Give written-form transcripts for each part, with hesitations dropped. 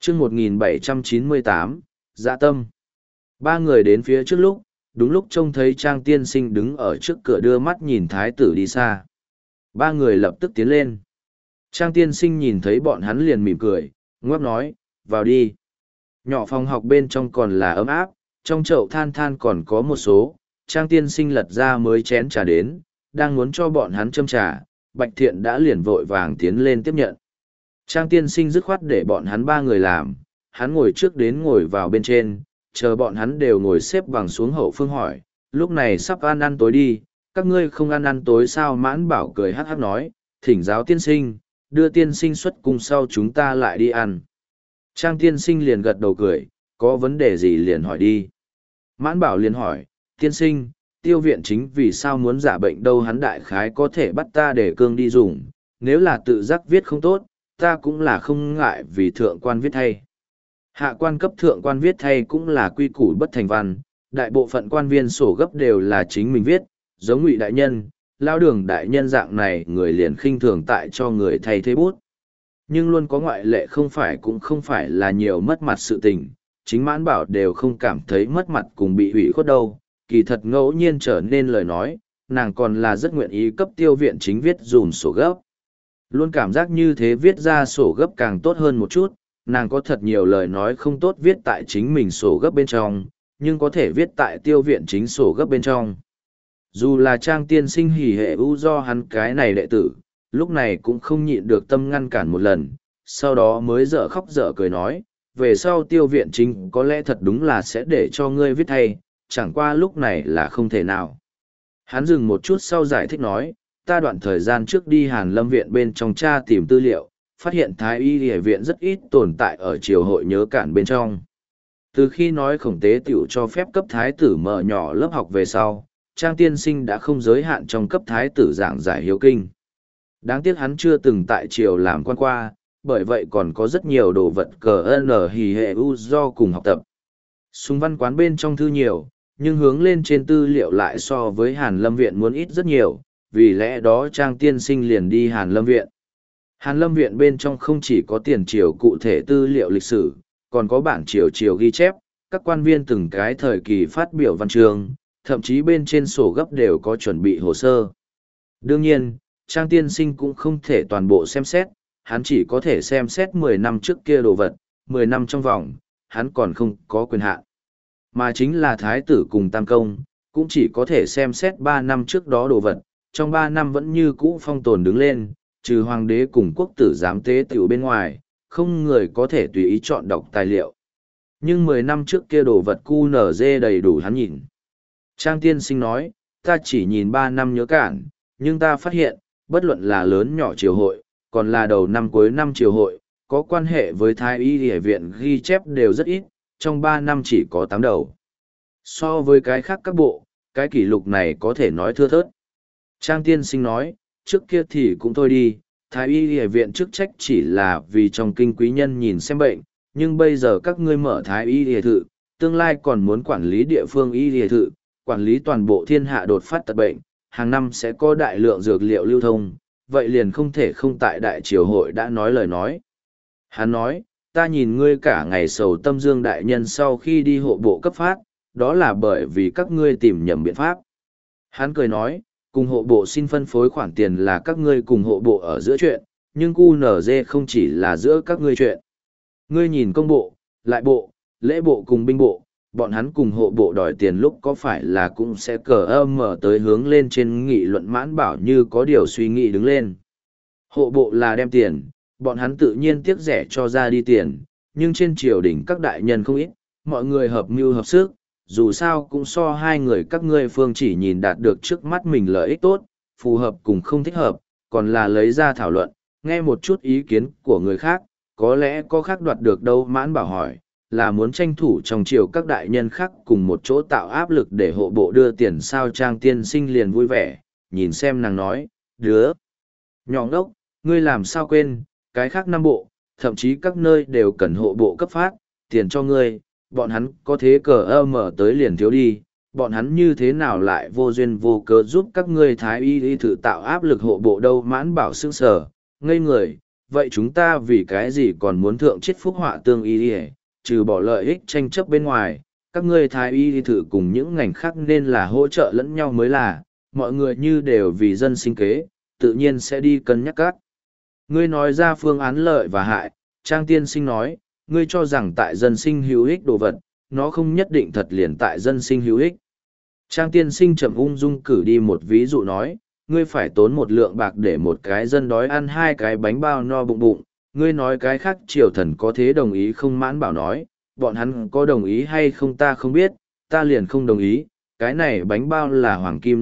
chương 1798, dạ tâm. Ba người đến phía trước lúc, đúng lúc trông thấy Trang tiên sinh đứng ở trước cửa đưa mắt nhìn thái tử đi xa. Ba người lập tức tiến lên. Trang tiên sinh nhìn thấy bọn hắn liền mỉm cười, ngoắc nói, vào đi. Nhỏ phòng học bên trong còn là ấm áp, trong chậu than than còn có một số. Trang tiên sinh lật ra mới chén trà đến, đang muốn cho bọn hắn châm trà, Bạch Thiện đã liền vội vàng tiến lên tiếp nhận. Trang tiên sinh dứt khoát để bọn hắn ba người làm, hắn ngồi trước đến ngồi vào bên trên, chờ bọn hắn đều ngồi xếp bằng xuống hậu phương hỏi, lúc này sắp ăn tối đi, các ngươi không ăn tối sao? Mãn Bảo cười hắc hắc nói, thỉnh giáo tiên sinh, đưa tiên sinh xuất cung sau chúng ta lại đi ăn. Trang tiên sinh liền gật đầu cười, có vấn đề gì liền hỏi đi. Mãn Bảo liền hỏi, tiên sinh, Tiêu viện chính vì sao muốn giả bệnh đâu? Hắn đại khái có thể bắt ta để cương đi dùng, nếu là tự giác viết không tốt, ta cũng là không ngại vì thượng quan viết thay. Hạ quan cấp thượng quan viết thay cũng là quy củ bất thành văn, đại bộ phận quan viên sổ gấp đều là chính mình viết, giống Ngụy đại nhân, Lao Đường đại nhân dạng này người liền khinh thường tại cho người thay thế bút. Nhưng luôn có ngoại lệ, không phải cũng không phải là nhiều mất mặt sự tình, chính Mãn Bảo đều không cảm thấy mất mặt cùng bị hủy khuất đâu, kỳ thật ngẫu nhiên trở nên lời nói, nàng còn là rất nguyện ý cấp Tiêu viện chính viết dùm sổ gấp. Luôn cảm giác như thế viết ra sổ gấp càng tốt hơn một chút, nàng có thật nhiều lời nói không tốt viết tại chính mình sổ gấp bên trong, nhưng có thể viết tại Tiêu viện chính sổ gấp bên trong. Dù là Trang tiên sinh hỉ hệ ưu do hắn cái này đệ tử, lúc này cũng không nhịn được tâm ngăn cản một lần, sau đó mới dở khóc dở cười nói, về sau Tiêu viện chính có lẽ thật đúng là sẽ để cho ngươi viết thay, chẳng qua lúc này là không thể nào. Hắn dừng một chút sau giải thích nói, ta đoạn thời gian trước đi Hàn Lâm viện bên trong tra tìm tư liệu, phát hiện Thái y y viện rất ít tồn tại ở triều hội nhớ cản bên trong. Từ khi nói Khổng Tế Tiểu cho phép cấp thái tử mở nhỏ lớp học về sau, Trang tiên sinh đã không giới hạn trong cấp thái tử giảng giải hiếu kinh. Đáng tiếc hắn chưa từng tại triều làm quan qua, bởi vậy còn có rất nhiều đồ vật cờ n hì hệ u do cùng học tập. Súng văn quán bên trong thư nhiều, nhưng hướng lên trên tư liệu lại so với Hàn Lâm viện muốn ít rất nhiều, vì lẽ đó Trang tiên sinh liền đi Hàn Lâm viện. Hàn Lâm viện bên trong không chỉ có tiền triều cụ thể tư liệu lịch sử, còn có bản triều ghi chép, các quan viên từng cái thời kỳ phát biểu văn chương, thậm chí bên trên sổ gấp đều có chuẩn bị hồ sơ. Đương nhiên, Trang tiên sinh cũng không thể toàn bộ xem xét, hắn chỉ có thể xem xét 10 năm trước kia đồ vật, 10 năm trong vòng, hắn còn không có quyền hạn. Mà chính là thái tử cùng tam công, cũng chỉ có thể xem xét 3 năm trước đó đồ vật, trong 3 năm vẫn như cũ phong tồn đứng lên, trừ hoàng đế cùng quốc tử giám tế tiểu bên ngoài, không người có thể tùy ý chọn đọc tài liệu. Nhưng 10 năm trước kia đồ vật QNZ đầy đủ hắn nhìn. Trang tiên sinh nói, ta chỉ nhìn 3 năm nhớ cản, nhưng ta phát hiện, bất luận là lớn nhỏ triều hội, còn là đầu năm cuối năm triều hội, có quan hệ với Thái y y viện ghi chép đều rất ít, trong 3 năm chỉ có 8 đầu. So với cái khác các bộ, cái kỷ lục này có thể nói thưa thớt. Trang tiên sinh nói, trước kia thì cũng thôi đi, Thái y y viện chức trách chỉ là vì trong kinh quý nhân nhìn xem bệnh, nhưng bây giờ các ngươi mở Thái y y thự, tương lai còn muốn quản lý địa phương y y thự, quản lý toàn bộ thiên hạ đột phát tật bệnh, hàng năm sẽ có đại lượng dược liệu lưu thông, vậy liền không thể không tại đại triều hội đã nói lời nói. Hắn nói, ta nhìn ngươi cả ngày sầu tâm Dương đại nhân sau khi đi hộ bộ cấp phát, đó là bởi vì các ngươi tìm nhầm biện pháp. Hắn cười nói, cùng hộ bộ xin phân phối khoản tiền là các ngươi cùng hộ bộ ở giữa chuyện, nhưng QNZ không chỉ là giữa các ngươi chuyện. Ngươi nhìn công bộ, lại bộ, lễ bộ cùng binh bộ, bọn hắn cùng hộ bộ đòi tiền lúc có phải là cũng sẽ cờ âm mở tới hướng lên trên nghị luận. Mãn Bảo như có điều suy nghĩ đứng lên. Hộ bộ là đem tiền, bọn hắn tự nhiên tiếc rẻ cho ra đi tiền, nhưng trên triều đình các đại nhân không ít, mọi người hợp mưu hợp sức, dù sao cũng so hai người các ngươi phương chỉ nhìn đạt được trước mắt mình lợi ích tốt, phù hợp cùng không thích hợp, còn là lấy ra thảo luận, nghe một chút ý kiến của người khác, có lẽ có khác đoạt được đâu. Mãn Bảo hỏi, là muốn tranh thủ trong triều các đại nhân khác cùng một chỗ tạo áp lực để hộ bộ đưa tiền sao? Trang tiên sinh liền vui vẻ, nhìn xem nàng nói, đứa nhỏ ngốc, ngươi làm sao quên, cái khác năm bộ, thậm chí các nơi đều cần hộ bộ cấp phát, tiền cho ngươi, bọn hắn có thế cờ mở tới liền thiếu đi, bọn hắn như thế nào lại vô duyên vô cớ giúp các ngươi Thái y y thử tạo áp lực hộ bộ đâu? Mãn Bảo sững sờ, ngây người, vậy chúng ta vì cái gì còn muốn thượng chết phúc họa tương y ỉa, trừ bỏ lợi ích tranh chấp bên ngoài, các ngươi thái y đi thử cùng những ngành khác nên là hỗ trợ lẫn nhau mới là, mọi người như đều vì dân sinh kế, tự nhiên sẽ đi cân nhắc các. Ngươi nói ra phương án lợi và hại, Trang tiên sinh nói, ngươi cho rằng tại dân sinh hữu ích đồ vật, nó không nhất định thật liền tại dân sinh hữu ích. Trang tiên sinh chậm ung dung cử đi một ví dụ nói, ngươi phải tốn một lượng bạc để một cái dân đói ăn hai cái bánh bao no bụng bụng, ngươi nói cái khác triều thần có thế đồng ý không? Mãn Bảo nói, bọn hắn có đồng ý hay không ta không biết, ta liền không đồng ý, cái này bánh bao là hoàng kim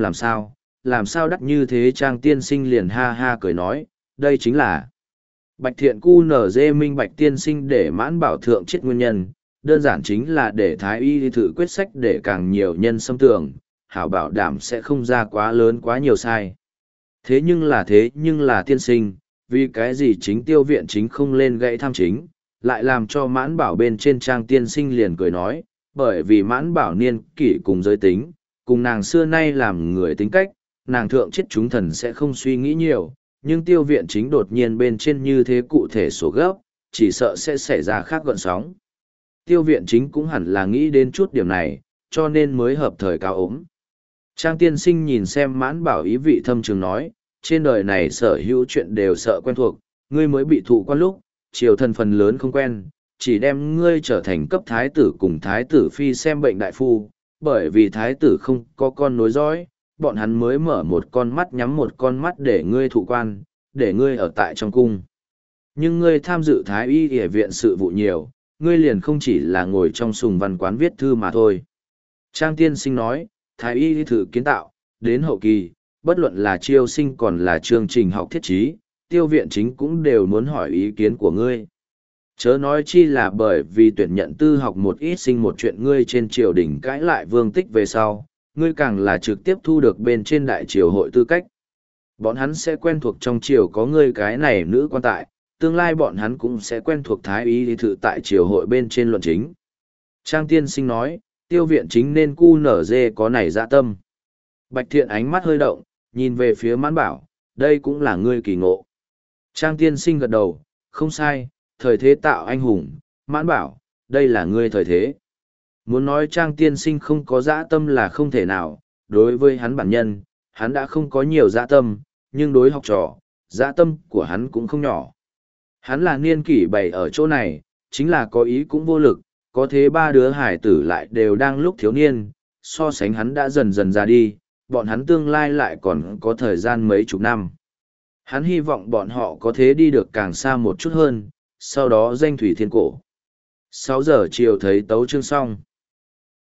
làm sao đắt như thế? Trang tiên sinh liền ha ha cười nói, đây chính là Bạch Thiện Cu nở dê minh bạch tiên sinh để Mãn Bảo thượng chết nguyên nhân, đơn giản chính là để thái y thử quyết sách để càng nhiều nhân xâm tưởng, hảo bảo đảm sẽ không ra quá lớn quá nhiều sai. Thế nhưng là tiên sinh, vì cái gì chính tiêu viện chính không lên gãy tham chính, lại làm cho Mãn Bảo bên trên Trang tiên sinh liền cười nói, bởi vì Mãn Bảo niên kỷ cùng giới tính, cùng nàng xưa nay làm người tính cách, nàng thượng chết chúng thần sẽ không suy nghĩ nhiều, nhưng tiêu viện chính đột nhiên bên trên như thế cụ thể số gấp, chỉ sợ sẽ xảy ra khác gọn sóng. Tiêu viện chính cũng hẳn là nghĩ đến chút điểm này, cho nên mới hợp thời cao ốm. Trang tiên sinh nhìn xem Mãn Bảo ý vị thâm trường nói, trên đời này sở hữu chuyện đều sợ quen thuộc, ngươi mới bị thụ quan lúc, triều thần phần lớn không quen, chỉ đem ngươi trở thành cấp thái tử cùng thái tử phi xem bệnh đại phu, bởi vì thái tử không có con nối dõi, bọn hắn mới mở một con mắt nhắm một con mắt để ngươi thụ quan, để ngươi ở tại trong cung. Nhưng ngươi tham dự thái y y viện sự vụ nhiều, ngươi liền không chỉ là ngồi trong sùng văn quán viết thư mà thôi. Trang tiên sinh nói, thái y thử kiến tạo, đến hậu kỳ, bất luận là chiêu sinh còn là chương trình học thiết trí, tiêu viện chính cũng đều muốn hỏi ý kiến của ngươi. Chớ nói chi là bởi vì tuyển nhận tư học một ít sinh một chuyện ngươi trên triều đình cãi lại vương tích về sau, ngươi càng là trực tiếp thu được bên trên đại triều hội tư cách. Bọn hắn sẽ quen thuộc trong triều có ngươi cái này nữ quan tại, tương lai bọn hắn cũng sẽ quen thuộc thái y thử tại triều hội bên trên luận chính. Trang tiên sinh nói, tiêu viện chính nên cu nở dê có nảy dạ tâm. Bạch Thiện ánh mắt hơi động, nhìn về phía Mãn Bảo, đây cũng là ngươi kỳ ngộ. Trang tiên sinh gật đầu, không sai, thời thế tạo anh hùng, Mãn Bảo, đây là ngươi thời thế. Muốn nói Trang tiên sinh không có dã tâm là không thể nào, đối với hắn bản nhân, hắn đã không có nhiều dã tâm, nhưng đối học trò, dã tâm của hắn cũng không nhỏ. Hắn là niên kỷ bày ở chỗ này, chính là có ý cũng vô lực, có thế ba đứa hải tử lại đều đang lúc thiếu niên, so sánh hắn đã dần dần ra đi, bọn hắn tương lai lại còn có thời gian mấy chục năm. Hắn hy vọng bọn họ có thế đi được càng xa một chút hơn, sau đó danh thủy thiên cổ. 6 giờ chiều thấy tấu chương xong.